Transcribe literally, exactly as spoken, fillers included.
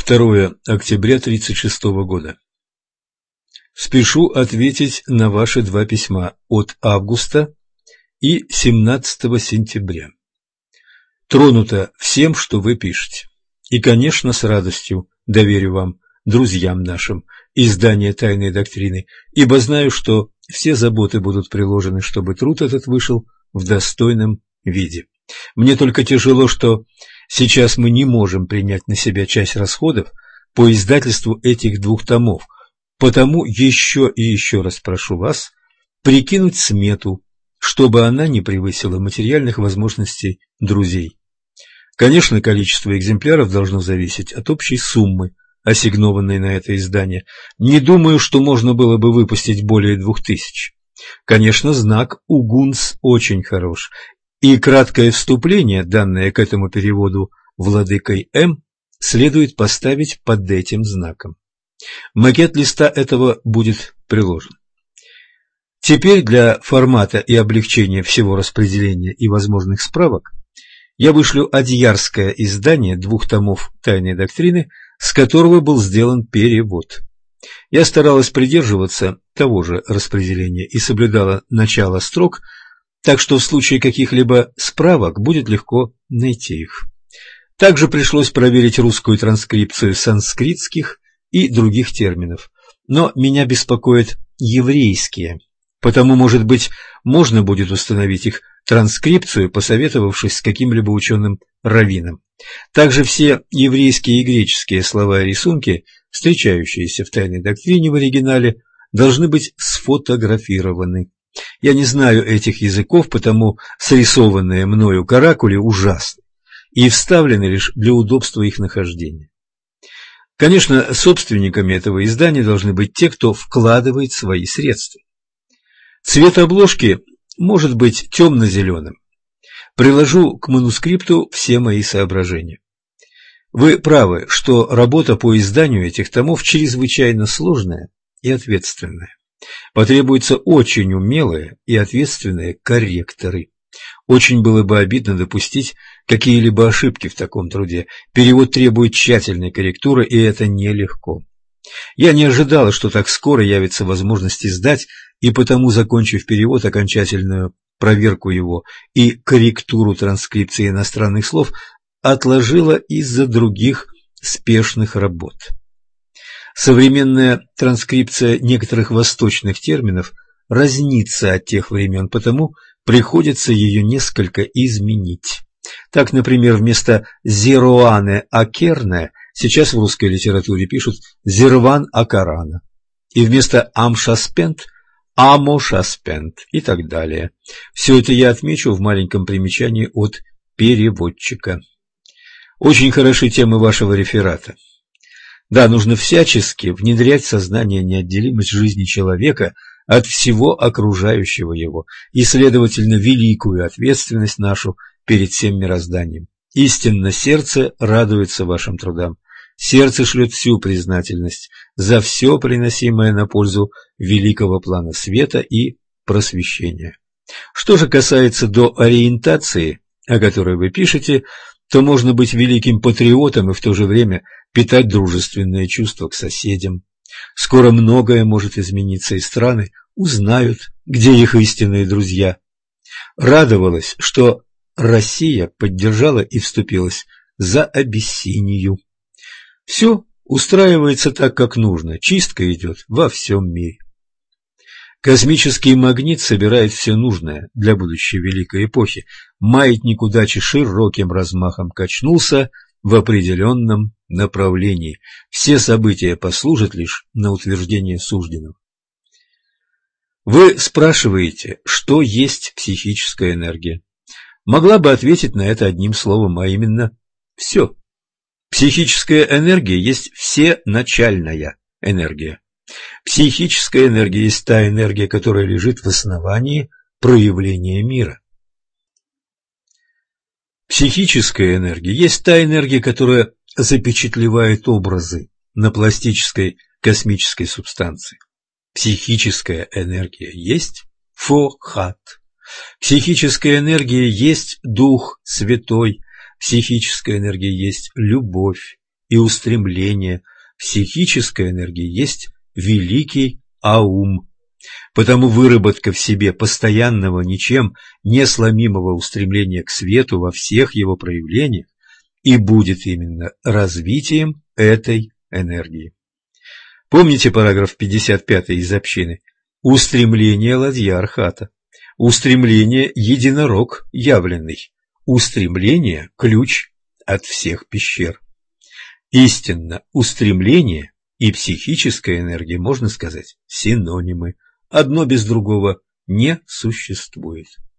второе октября тридцать шестого года. Спешу ответить на ваши два письма от августа и семнадцатого сентября. Тронуто всем, что вы пишете. И, конечно, с радостью доверю вам, друзьям нашим, издание «Тайной доктрины», ибо знаю, что все заботы будут приложены, чтобы труд этот вышел в достойном виде. Мне только тяжело, что сейчас мы не можем принять на себя часть расходов по издательству этих двух томов, потому еще и еще раз прошу вас прикинуть смету, чтобы она не превысила материальных возможностей друзей. Конечно, количество экземпляров должно зависеть от общей суммы, ассигнованной на это издание. Не думаю, что можно было бы выпустить более двух тысяч. Конечно, знак «Угунс» очень хорош, и краткое вступление, данное к этому переводу владыкой М, следует поставить под этим знаком. Макет листа этого будет приложен. Теперь для формата и облегчения всего распределения и возможных справок я вышлю адьярское издание двух томов «Тайной доктрины», с которого был сделан перевод. Я старалась придерживаться того же распределения и соблюдала начало строк, так что в случае каких-либо справок будет легко найти их. Также пришлось проверить русскую транскрипцию санскритских и других терминов, но меня беспокоят еврейские, потому, может быть, можно будет установить их транскрипцию, посоветовавшись с каким-либо ученым-раввином. Также все еврейские и греческие слова и рисунки, встречающиеся в «Тайной доктрине» в оригинале, должны быть сфотографированы. Я не знаю этих языков, потому срисованные мною каракули ужасны и вставлены лишь для удобства их нахождения. Конечно, собственниками этого издания должны быть те, кто вкладывает свои средства. Цвет обложки может быть темно-зеленым. Приложу к манускрипту все мои соображения. Вы правы, что работа по изданию этих томов чрезвычайно сложная и ответственная. Потребуются очень умелые и ответственные корректоры. Очень было бы обидно допустить какие-либо ошибки в таком труде. Перевод требует тщательной корректуры, и это нелегко. Я не ожидала, что так скоро явится возможность издать, и потому, закончив перевод, окончательную проверку его и корректуру транскрипции иностранных слов, отложила из-за других спешных работ. Современная транскрипция некоторых восточных терминов разнится от тех времен, потому приходится ее несколько изменить. Так, например, вместо «зеруане акерне» сейчас в русской литературе пишут «зерван акарана», и вместо «амшаспент» «амошаспент» и так далее. Все это я отмечу в маленьком примечании от переводчика. Очень хороши темы вашего реферата. Да, нужно всячески внедрять в сознание неотделимость жизни человека от всего окружающего его и, следовательно, великую ответственность нашу перед всем мирозданием. Истинно сердце радуется вашим трудам. Сердце шлет всю признательность за все приносимое на пользу великого плана света и просвещения. Что же касается до ориентации, о которой вы пишете, то можно быть великим патриотом и в то же время питать дружественные чувства к соседям. Скоро многое может измениться, и страны узнают, где их истинные друзья. Радовалась, что Россия поддержала и вступилась за Абиссинию. Все устраивается так, как нужно, чистка идет во всем мире. Космический магнит собирает все нужное для будущей великой эпохи. Маятник удачи широким размахом качнулся в определенном направлении. Все события послужат лишь на утверждение сужденного. Вы спрашиваете, что есть психическая энергия. Могла бы ответить на это одним словом, а именно «все». Психическая энергия есть всеначальная энергия. Психическая энергия есть та энергия, которая лежит в основании проявления мира. Психическая энергия есть та энергия, которая запечатлевает образы на пластической космической субстанции. Психическая энергия есть фохат. Психическая энергия есть Дух Святой. Психическая энергия есть любовь и устремление, психическая энергия есть великий аум. Потому выработка в себе постоянного, ничем не сломимого устремления к свету во всех его проявлениях и будет именно развитием этой энергии. Помните параграф пятьдесят пять из общины? Устремление ладья Архата, устремление единорог явленный, устремление ключ от всех пещер. Истинно, устремление и психическая энергия, можно сказать, синонимы. Одно без другого не существует.